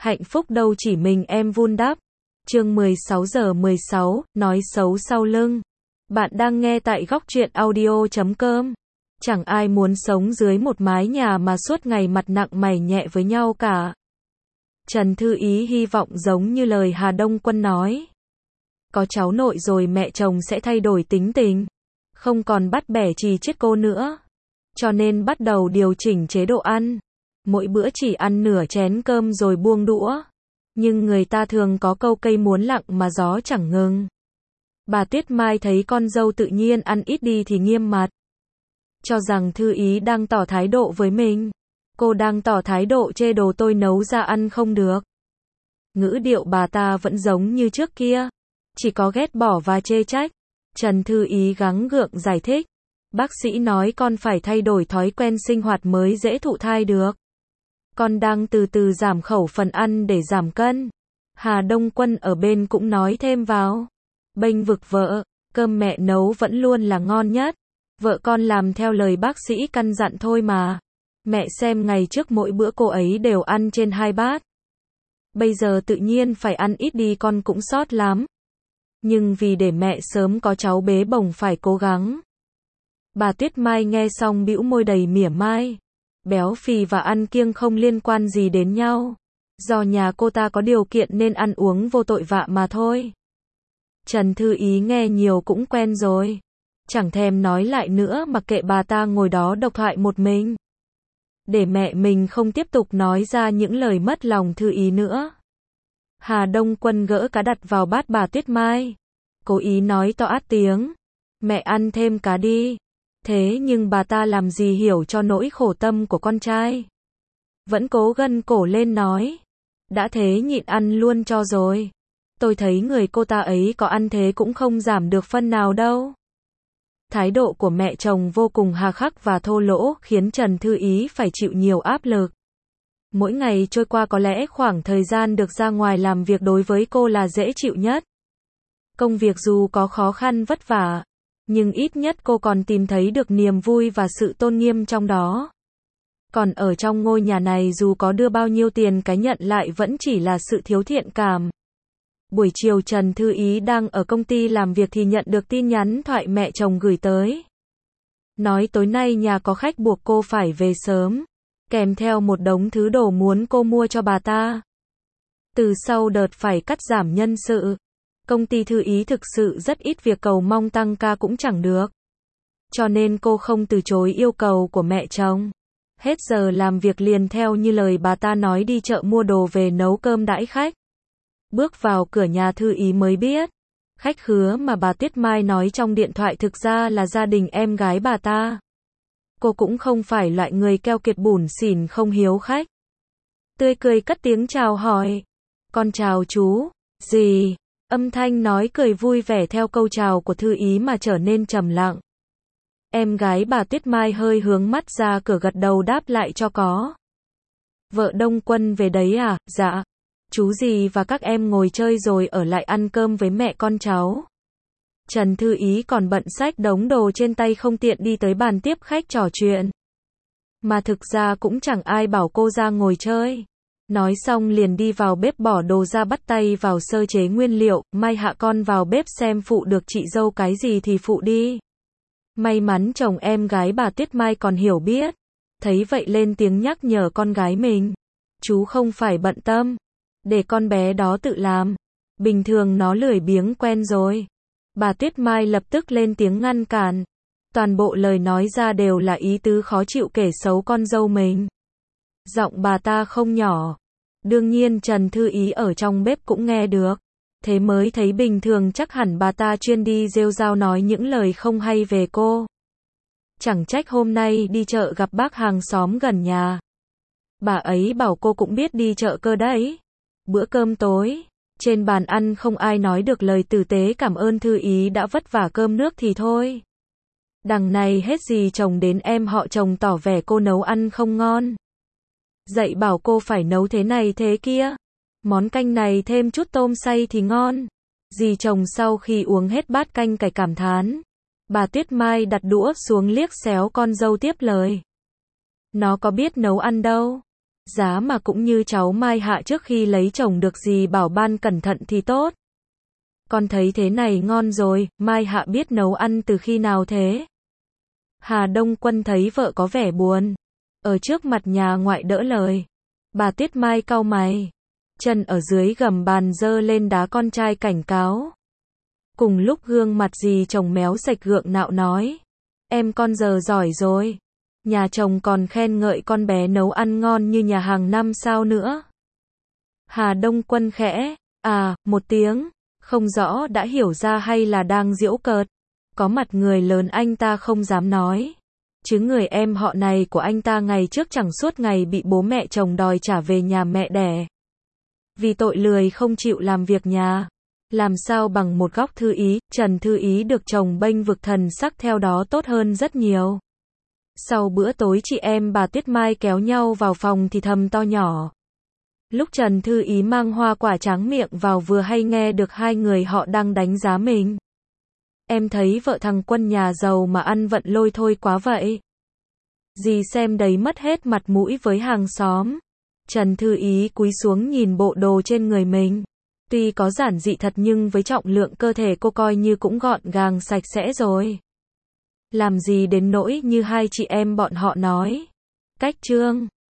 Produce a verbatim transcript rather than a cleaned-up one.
Hạnh phúc đâu chỉ mình em vun đắp. Chương mười sáu giờ mười sáu, nói xấu sau lưng. Bạn đang nghe tại góc truyện audio chấm com. Chẳng ai muốn sống dưới một mái nhà mà suốt ngày mặt nặng mày nhẹ với nhau cả. Trần Thư Ý hy vọng giống như lời Hà Đông Quân nói. Có cháu nội rồi mẹ chồng sẽ thay đổi tính tình. Không còn bắt bẻ chì chiết cô nữa. Cho nên bắt đầu điều chỉnh chế độ ăn. Mỗi bữa chỉ ăn nửa chén cơm rồi buông đũa. Nhưng người ta thường có câu cây muốn lặng mà gió chẳng ngừng. Bà Tuyết Mai thấy con dâu tự nhiên ăn ít đi thì nghiêm mặt. Cho rằng Thư Ý đang tỏ thái độ với mình. Cô đang tỏ thái độ chê đồ tôi nấu ra ăn không được. Ngữ điệu bà ta vẫn giống như trước kia. Chỉ có ghét bỏ và chê trách. Trần Thư Ý gắng gượng giải thích. Bác sĩ nói con phải thay đổi thói quen sinh hoạt mới dễ thụ thai được. Con đang từ từ giảm khẩu phần ăn để giảm cân. Hà Đông Quân ở bên cũng nói thêm vào. Bênh vực vợ, cơm mẹ nấu vẫn luôn là ngon nhất. Vợ con làm theo lời bác sĩ căn dặn thôi mà. Mẹ xem ngày trước mỗi bữa cô ấy đều ăn trên hai bát. Bây giờ tự nhiên phải ăn ít đi con cũng sót lắm. Nhưng vì để mẹ sớm có cháu bế bồng phải cố gắng. Bà Tuyết Mai nghe xong bĩu môi đầy mỉa mai. Béo phì và ăn kiêng không liên quan gì đến nhau. Do nhà cô ta có điều kiện nên ăn uống vô tội vạ mà thôi. Trần Thư Ý nghe nhiều cũng quen rồi. Chẳng thèm nói lại nữa mà kệ bà ta ngồi đó độc thoại một mình. Để mẹ mình không tiếp tục nói ra những lời mất lòng Thư Ý nữa. Hà Đông Quân gỡ cá đặt vào bát bà Tuyết Mai. Cố ý nói to át tiếng. Mẹ ăn thêm cá đi. Thế nhưng bà ta làm gì hiểu cho nỗi khổ tâm của con trai. Vẫn cố gân cổ lên nói. Đã thế nhịn ăn luôn cho rồi. Tôi thấy người cô ta ấy có ăn thế cũng không giảm được phân nào đâu. Thái độ của mẹ chồng vô cùng hà khắc và thô lỗ khiến Trần Thư Ý phải chịu nhiều áp lực. Mỗi ngày trôi qua có lẽ khoảng thời gian được ra ngoài làm việc đối với cô là dễ chịu nhất. Công việc dù có khó khăn vất vả, nhưng ít nhất cô còn tìm thấy được niềm vui và sự tôn nghiêm trong đó. Còn ở trong ngôi nhà này dù có đưa bao nhiêu tiền cái nhận lại vẫn chỉ là sự thiếu thiện cảm. Buổi chiều Trần Thư Ý đang ở công ty làm việc thì nhận được tin nhắn thoại mẹ chồng gửi tới. Nói tối nay nhà có khách buộc cô phải về sớm, kèm theo một đống thứ đồ muốn cô mua cho bà ta. Từ sau đợt phải cắt giảm nhân sự, công ty Thư Ý thực sự rất ít việc cầu mong tăng ca cũng chẳng được. Cho nên cô không từ chối yêu cầu của mẹ chồng. Hết giờ làm việc liền theo như lời bà ta nói đi chợ mua đồ về nấu cơm đãi khách. Bước vào cửa nhà Thư Ý mới biết, khách khứa mà bà Tuyết Mai nói trong điện thoại thực ra là gia đình em gái bà ta. Cô cũng không phải loại người keo kiệt bủn xỉn không hiếu khách. Tươi cười cất tiếng chào hỏi. Con chào chú. Gì? Âm thanh nói cười vui vẻ theo câu chào của Thư Ý mà trở nên trầm lặng. Em gái bà Tuyết Mai hơi hướng mắt ra cửa gật đầu đáp lại cho có. Vợ Đông Quân về đấy à? Dạ. Chú gì và các em ngồi chơi rồi ở lại ăn cơm với mẹ con cháu. Trần Thư Ý còn bận xách đống đồ trên tay không tiện đi tới bàn tiếp khách trò chuyện. Mà thực ra cũng chẳng ai bảo cô ra ngồi chơi. Nói xong liền đi vào bếp bỏ đồ ra bắt tay vào sơ chế nguyên liệu, mai hạ con vào bếp xem phụ được chị dâu cái gì thì phụ đi. May mắn chồng em gái bà Tuyết Mai còn hiểu biết. Thấy vậy lên tiếng nhắc nhở con gái mình. Chú không phải bận tâm. Để con bé đó tự làm. Bình thường nó lười biếng quen rồi. Bà Tuyết Mai lập tức lên tiếng ngăn cản. Toàn bộ lời nói ra đều là ý tứ khó chịu kể xấu con dâu mình. Giọng bà ta không nhỏ. Đương nhiên Trần Thư Ý ở trong bếp cũng nghe được. Thế mới thấy bình thường chắc hẳn bà ta chuyên đi rêu rao nói những lời không hay về cô. Chẳng trách hôm nay đi chợ gặp bác hàng xóm gần nhà. Bà ấy bảo cô cũng biết đi chợ cơ đấy. Bữa cơm tối, trên bàn ăn không ai nói được lời tử tế cảm ơn Thư Ý đã vất vả cơm nước thì thôi. Đằng này hết gì chồng đến em họ chồng tỏ vẻ cô nấu ăn không ngon. Dạy bảo cô phải nấu thế này thế kia. Món canh này thêm chút tôm xay thì ngon. Dì chồng sau khi uống hết bát canh cải cảm thán. Bà Tuyết Mai đặt đũa xuống liếc xéo con dâu tiếp lời. Nó có biết nấu ăn đâu. Giá mà cũng như cháu Mai Hạ trước khi lấy chồng được gì bảo ban cẩn thận thì tốt. Con thấy thế này ngon rồi, Mai Hạ biết nấu ăn từ khi nào thế? Hà Đông Quân thấy vợ có vẻ buồn. Ở trước mặt nhà ngoại đỡ lời. Bà Tuyết Mai cau mày. Chân ở dưới gầm bàn giơ lên đá con trai cảnh cáo. Cùng lúc gương mặt dì chồng méo sạch gượng nạo nói. Em con giờ giỏi rồi. Nhà chồng còn khen ngợi con bé nấu ăn ngon như nhà hàng năm sao nữa. Hà Đông Quân khẽ, à, một tiếng, không rõ đã hiểu ra hay là đang giễu cợt. Có mặt người lớn anh ta không dám nói. Chứ người em họ này của anh ta ngày trước chẳng suốt ngày bị bố mẹ chồng đòi trả về nhà mẹ đẻ. Vì tội lười không chịu làm việc nhà. Làm sao bằng một góc Thư Ý, Trần Thư Ý được chồng bênh vực thần sắc theo đó tốt hơn rất nhiều. Sau bữa tối chị em bà Tuyết Mai kéo nhau vào phòng thì thầm to nhỏ. Lúc Trần Thư Ý mang hoa quả tráng miệng vào vừa hay nghe được hai người họ đang đánh giá mình. Em thấy vợ thằng Quân nhà giàu mà ăn vận lôi thôi quá vậy. Dì xem đấy mất hết mặt mũi với hàng xóm. Trần Thư Ý cúi xuống nhìn bộ đồ trên người mình. Tuy có giản dị thật nhưng với trọng lượng cơ thể cô coi như cũng gọn gàng sạch sẽ rồi. Làm gì đến nỗi như hai chị em bọn họ nói. Cách trương.